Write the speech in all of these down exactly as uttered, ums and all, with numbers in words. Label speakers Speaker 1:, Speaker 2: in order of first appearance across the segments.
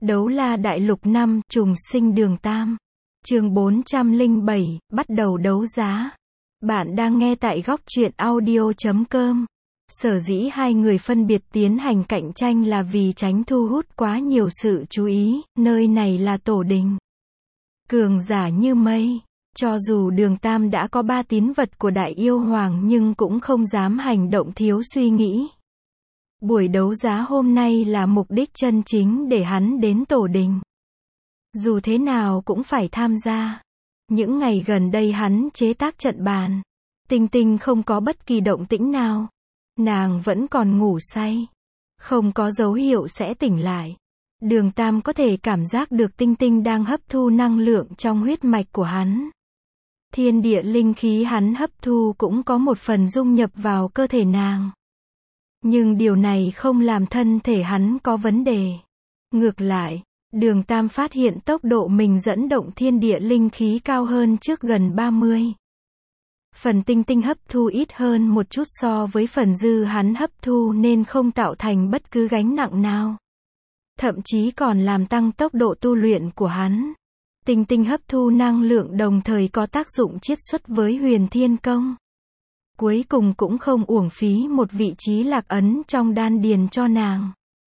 Speaker 1: Đấu La Đại Lục năm, trùng sinh Đường Tam. Chương bốn trăm lẻ bảy, bắt đầu đấu giá. Bạn đang nghe tại góc truyện audio chấm com. Sở dĩ hai người phân biệt tiến hành cạnh tranh là vì tránh thu hút quá nhiều sự chú ý, nơi này là tổ đình. Cường giả như mây. Cho dù Đường Tam đã có ba tín vật của Đại Yêu Hoàng nhưng cũng không dám hành động thiếu suy nghĩ. Buổi đấu giá hôm nay là mục đích chân chính để hắn đến tổ đình. Dù thế nào cũng phải tham gia. Những ngày gần đây hắn chế tác trận bàn. Tinh Tinh không có bất kỳ động tĩnh nào. Nàng vẫn còn ngủ say. Không có dấu hiệu sẽ tỉnh lại. Đường Tam có thể cảm giác được Tinh Tinh đang hấp thu năng lượng trong huyết mạch của hắn. Thiên địa linh khí hắn hấp thu cũng có một phần dung nhập vào cơ thể nàng. Nhưng điều này không làm thân thể hắn có vấn đề. Ngược lại, Đường Tam phát hiện tốc độ mình dẫn động thiên địa linh khí cao hơn trước gần ba mươi. Phần Tinh Tinh hấp thu ít hơn một chút so với phần dư hắn hấp thu nên không tạo thành bất cứ gánh nặng nào. Thậm chí còn làm tăng tốc độ tu luyện của hắn. Tinh Tinh hấp thu năng lượng đồng thời có tác dụng chiết xuất với Huyền Thiên Công. Cuối cùng cũng không uổng phí một vị trí lạc ấn trong đan điền cho nàng.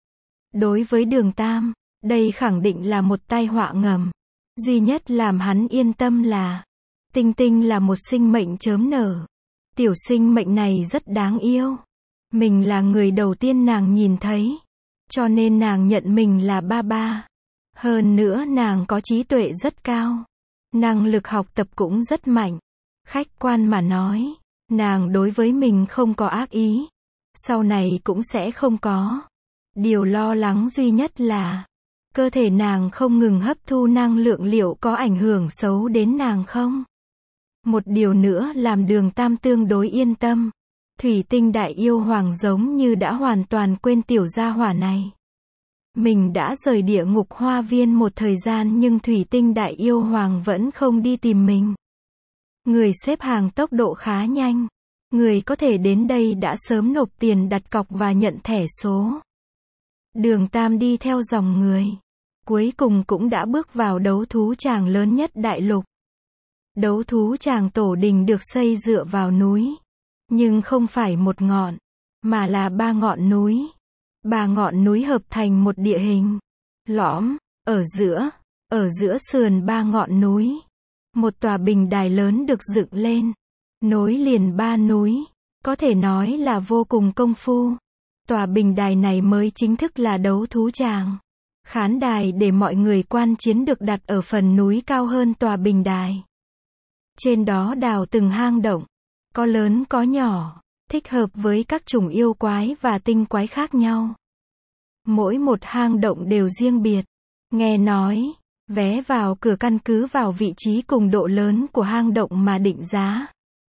Speaker 1: Đối với Đường Tam, đây khẳng định là một tai họa ngầm. Duy nhất làm hắn yên tâm là Tinh Tinh là một sinh mệnh chớm nở. Tiểu sinh mệnh này rất đáng yêu. Mình là người đầu tiên nàng nhìn thấy. Cho nên nàng nhận mình là ba ba. Hơn nữa nàng có trí tuệ rất cao. Năng lực học tập cũng rất mạnh. Khách quan mà nói, nàng đối với mình không có ác ý. Sau này cũng sẽ không có. Điều lo lắng duy nhất là cơ thể nàng không ngừng hấp thu năng lượng liệu có ảnh hưởng xấu đến nàng không? Một điều nữa làm Đường Tam tương đối yên tâm. Thủy Tinh Đại Yêu Hoàng giống như đã hoàn toàn quên tiểu gia hỏa này. Mình đã rời địa ngục hoa viên một thời gian nhưng Thủy Tinh Đại Yêu Hoàng vẫn không đi tìm mình. Người xếp hàng tốc độ khá nhanh. Người có thể đến đây đã sớm nộp tiền đặt cọc và nhận thẻ số. Đường Tam đi theo dòng người. Cuối cùng cũng đã bước vào đấu thú tràng lớn nhất đại lục. Đấu thú tràng tổ đình được xây dựa vào núi. Nhưng không phải một ngọn, mà là ba ngọn núi. Ba ngọn núi hợp thành một địa hình lõm, ở giữa, ở giữa sườn ba ngọn núi. Một tòa bình đài lớn được dựng lên, nối liền ba núi, có thể nói là vô cùng công phu. Tòa bình đài này mới chính thức là đấu thú tràng. Khán đài để mọi người quan chiến được đặt ở phần núi cao hơn tòa bình đài. Trên đó đào từng hang động, có lớn có nhỏ, thích hợp với các chủng yêu quái và tinh quái khác nhau. Mỗi một hang động đều riêng biệt. Nghe nói, vé vào cửa căn cứ vào vị trí cùng độ lớn của hang động mà định giá.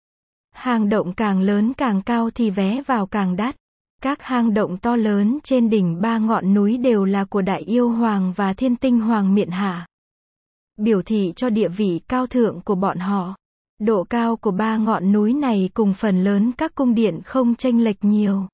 Speaker 1: Hang động càng lớn càng cao thì vé vào càng đắt. Các hang động to lớn trên đỉnh ba ngọn núi đều là của Đại Yêu Hoàng và Thiên Tinh Hoàng miện hạ. Biểu thị cho địa vị cao thượng của bọn họ. Độ cao của ba ngọn núi này cùng phần lớn các cung điện không chênh lệch nhiều.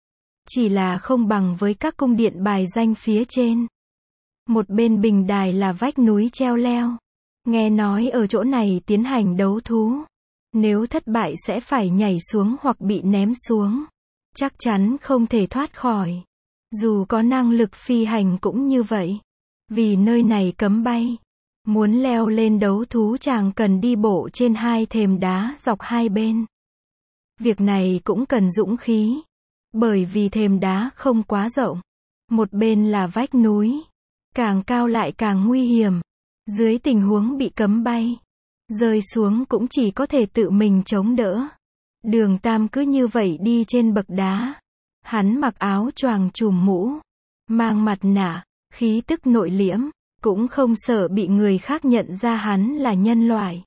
Speaker 1: Chỉ là không bằng với các cung điện bài danh phía trên. Một bên bình đài là vách núi treo leo. Nghe nói ở chỗ này tiến hành đấu thú. Nếu thất bại sẽ phải nhảy xuống hoặc bị ném xuống. Chắc chắn không thể thoát khỏi. Dù có năng lực phi hành cũng như vậy. Vì nơi này cấm bay. Muốn leo lên đấu thú chàng cần đi bộ trên hai thềm đá dọc hai bên. Việc này cũng cần dũng khí. Bởi vì thềm đá không quá rộng. Một bên là vách núi. Càng cao lại càng nguy hiểm. Dưới tình huống bị cấm bay, rơi xuống cũng chỉ có thể tự mình chống đỡ. Đường Tam cứ như vậy đi trên bậc đá. Hắn mặc áo choàng trùm mũ, mang mặt nạ, khí tức nội liễm, cũng không sợ bị người khác nhận ra hắn là nhân loại.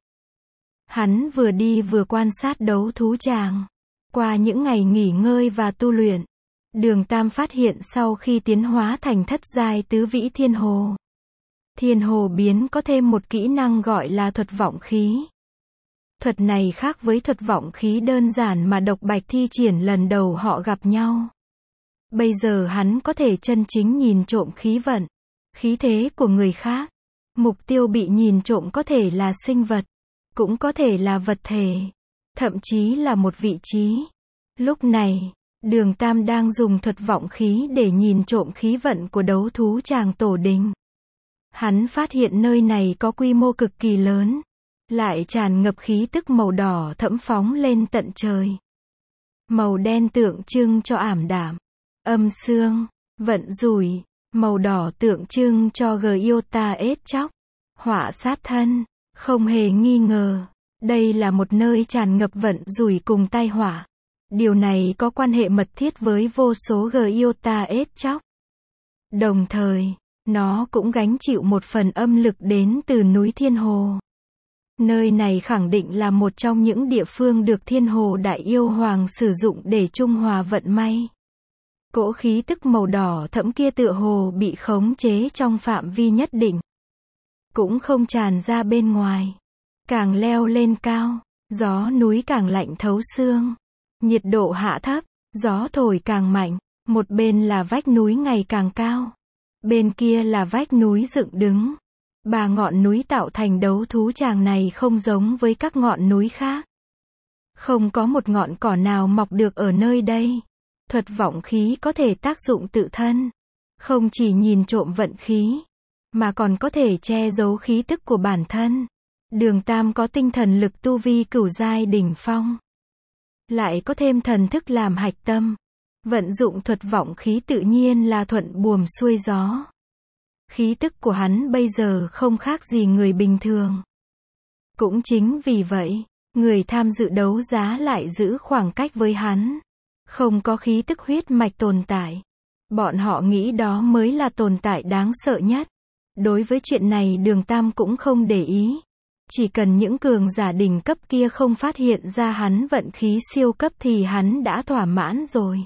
Speaker 1: Hắn vừa đi vừa quan sát đấu thú tràng. Qua những ngày nghỉ ngơi và tu luyện, Đường Tam phát hiện sau khi tiến hóa thành thất giai tứ vĩ thiên hồ, thiên hồ biến có thêm một kỹ năng gọi là thuật vọng khí. Thuật này khác với thuật vọng khí đơn giản mà Độc Bạch thi triển lần đầu họ gặp nhau. Bây giờ hắn có thể chân chính nhìn trộm khí vận. khí thế của người khác. Mục tiêu bị nhìn trộm có thể là sinh vật, cũng có thể là vật thể, thậm chí là một vị trí. Lúc này, Đường Tam đang dùng thuật vọng khí để nhìn trộm khí vận của đấu thú tràng tổ đình. Hắn phát hiện nơi này có quy mô cực kỳ lớn, lại tràn ngập khí tức màu đỏ thẫm phóng lên tận trời. Màu đen tượng trưng cho ảm đạm, âm xương, vận rủi, màu đỏ tượng trưng cho Giota ết chóc, họa sát thân. Không hề nghi ngờ, đây là một nơi tràn ngập vận rủi cùng tai họa. Điều này có quan hệ mật thiết với vô số Giota ết chóc. Đồng thời, nó cũng gánh chịu một phần âm lực đến từ núi Thiên Hồ. Nơi này khẳng định là một trong những địa phương được Thiên Hồ Đại Yêu Hoàng sử dụng để trung hòa vận may. Cỗ khí tức màu đỏ thẫm kia tựa hồ bị khống chế trong phạm vi nhất định, cũng không tràn ra bên ngoài. Càng leo lên cao, gió núi càng lạnh thấu xương. Nhiệt độ hạ thấp, gió thổi càng mạnh. Một bên là vách núi ngày càng cao, bên kia là vách núi dựng đứng. Ba ngọn núi tạo thành đấu thú tràng này không giống với các ngọn núi khác. Không có một ngọn cỏ nào mọc được ở nơi đây. Thuật vọng khí có thể tác dụng tự thân, không chỉ nhìn trộm vận khí, mà còn có thể che giấu khí tức của bản thân. Đường Tam có tinh thần lực tu vi cửu giai đỉnh phong, lại có thêm thần thức làm hạch tâm. Vận dụng thuật vọng khí tự nhiên là thuận buồm xuôi gió. Khí tức của hắn bây giờ không khác gì người bình thường. Cũng chính vì vậy, người tham dự đấu giá lại giữ khoảng cách với hắn. Không có khí tức huyết mạch tồn tại. Bọn họ nghĩ đó mới là tồn tại đáng sợ nhất. Đối với chuyện này Đường Tam cũng không để ý. Chỉ cần những cường giả đỉnh cấp kia không phát hiện ra hắn vận khí siêu cấp thì hắn đã thỏa mãn rồi.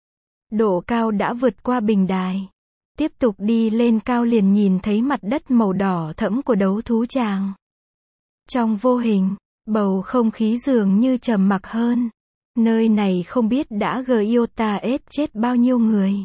Speaker 1: Độ cao đã vượt qua bình đài. Tiếp tục đi lên cao liền nhìn thấy mặt đất màu đỏ thẫm của đấu thú tràng. Trong vô hình, bầu không khí dường như trầm mặc hơn. Nơi này không biết đã Giota ết chết bao nhiêu người.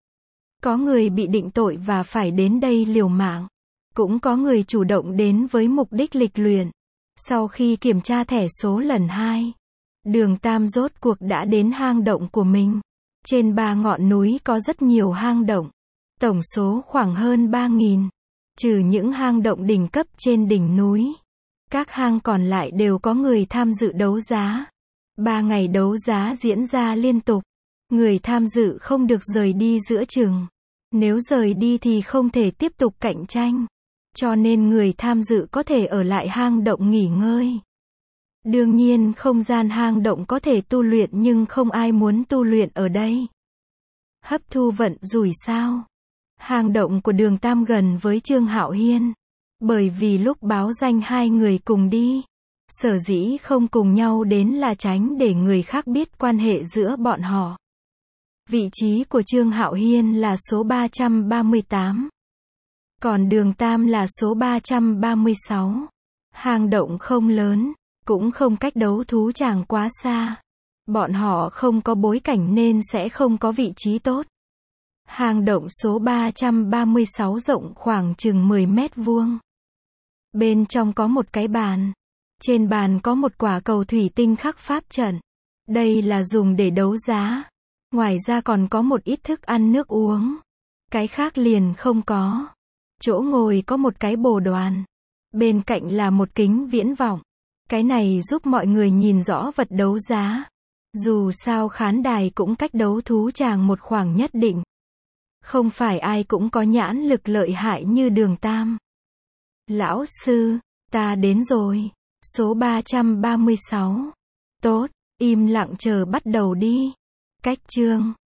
Speaker 1: Có người bị định tội và phải đến đây liều mạng. Cũng có người chủ động đến với mục đích lịch luyện. Sau khi kiểm tra thẻ số lần hai, Đường Tam rốt cuộc đã đến hang động của mình. Trên ba ngọn núi có rất nhiều hang động. Tổng số khoảng hơn ba nghìn. Trừ những hang động đỉnh cấp trên đỉnh núi. Các hang còn lại đều có người tham dự đấu giá. Ba ngày đấu giá diễn ra liên tục. Người tham dự không được rời đi giữa chừng. Nếu rời đi thì không thể tiếp tục cạnh tranh. Cho nên người tham dự có thể ở lại hang động nghỉ ngơi. Đương nhiên không gian hang động có thể tu luyện nhưng không ai muốn tu luyện ở đây. Hấp thu vận rủi sao? Hang động của Đường Tam gần với Trương Hạo Hiên. Bởi vì lúc báo danh hai người cùng đi. Sở dĩ không cùng nhau đến là tránh để người khác biết quan hệ giữa bọn họ. Vị trí của Trương Hạo Hiên là số ba trăm ba mươi tám. Còn Đường Tam là số ba trăm ba mươi sáu. Hang động không lớn, cũng không cách đấu thú tràng quá xa. Bọn họ không có bối cảnh nên sẽ không có vị trí tốt. Hang động số ba trăm ba mươi sáu rộng khoảng chừng mười mét vuông. Bên trong có một cái bàn. Trên bàn có một quả cầu thủy tinh khắc pháp trận. Đây là dùng để đấu giá. Ngoài ra còn có một ít thức ăn nước uống. Cái khác liền không có. Chỗ ngồi có một cái bồ đoàn. Bên cạnh là một kính viễn vọng. Cái này giúp mọi người nhìn rõ vật đấu giá. Dù sao khán đài cũng cách đấu thú tràng một khoảng nhất định. Không phải ai cũng có nhãn lực lợi hại như Đường Tam. Lão sư, ta đến rồi. Số ba trăm ba mươi sáu. Tốt, im lặng chờ bắt đầu đi. Cách chương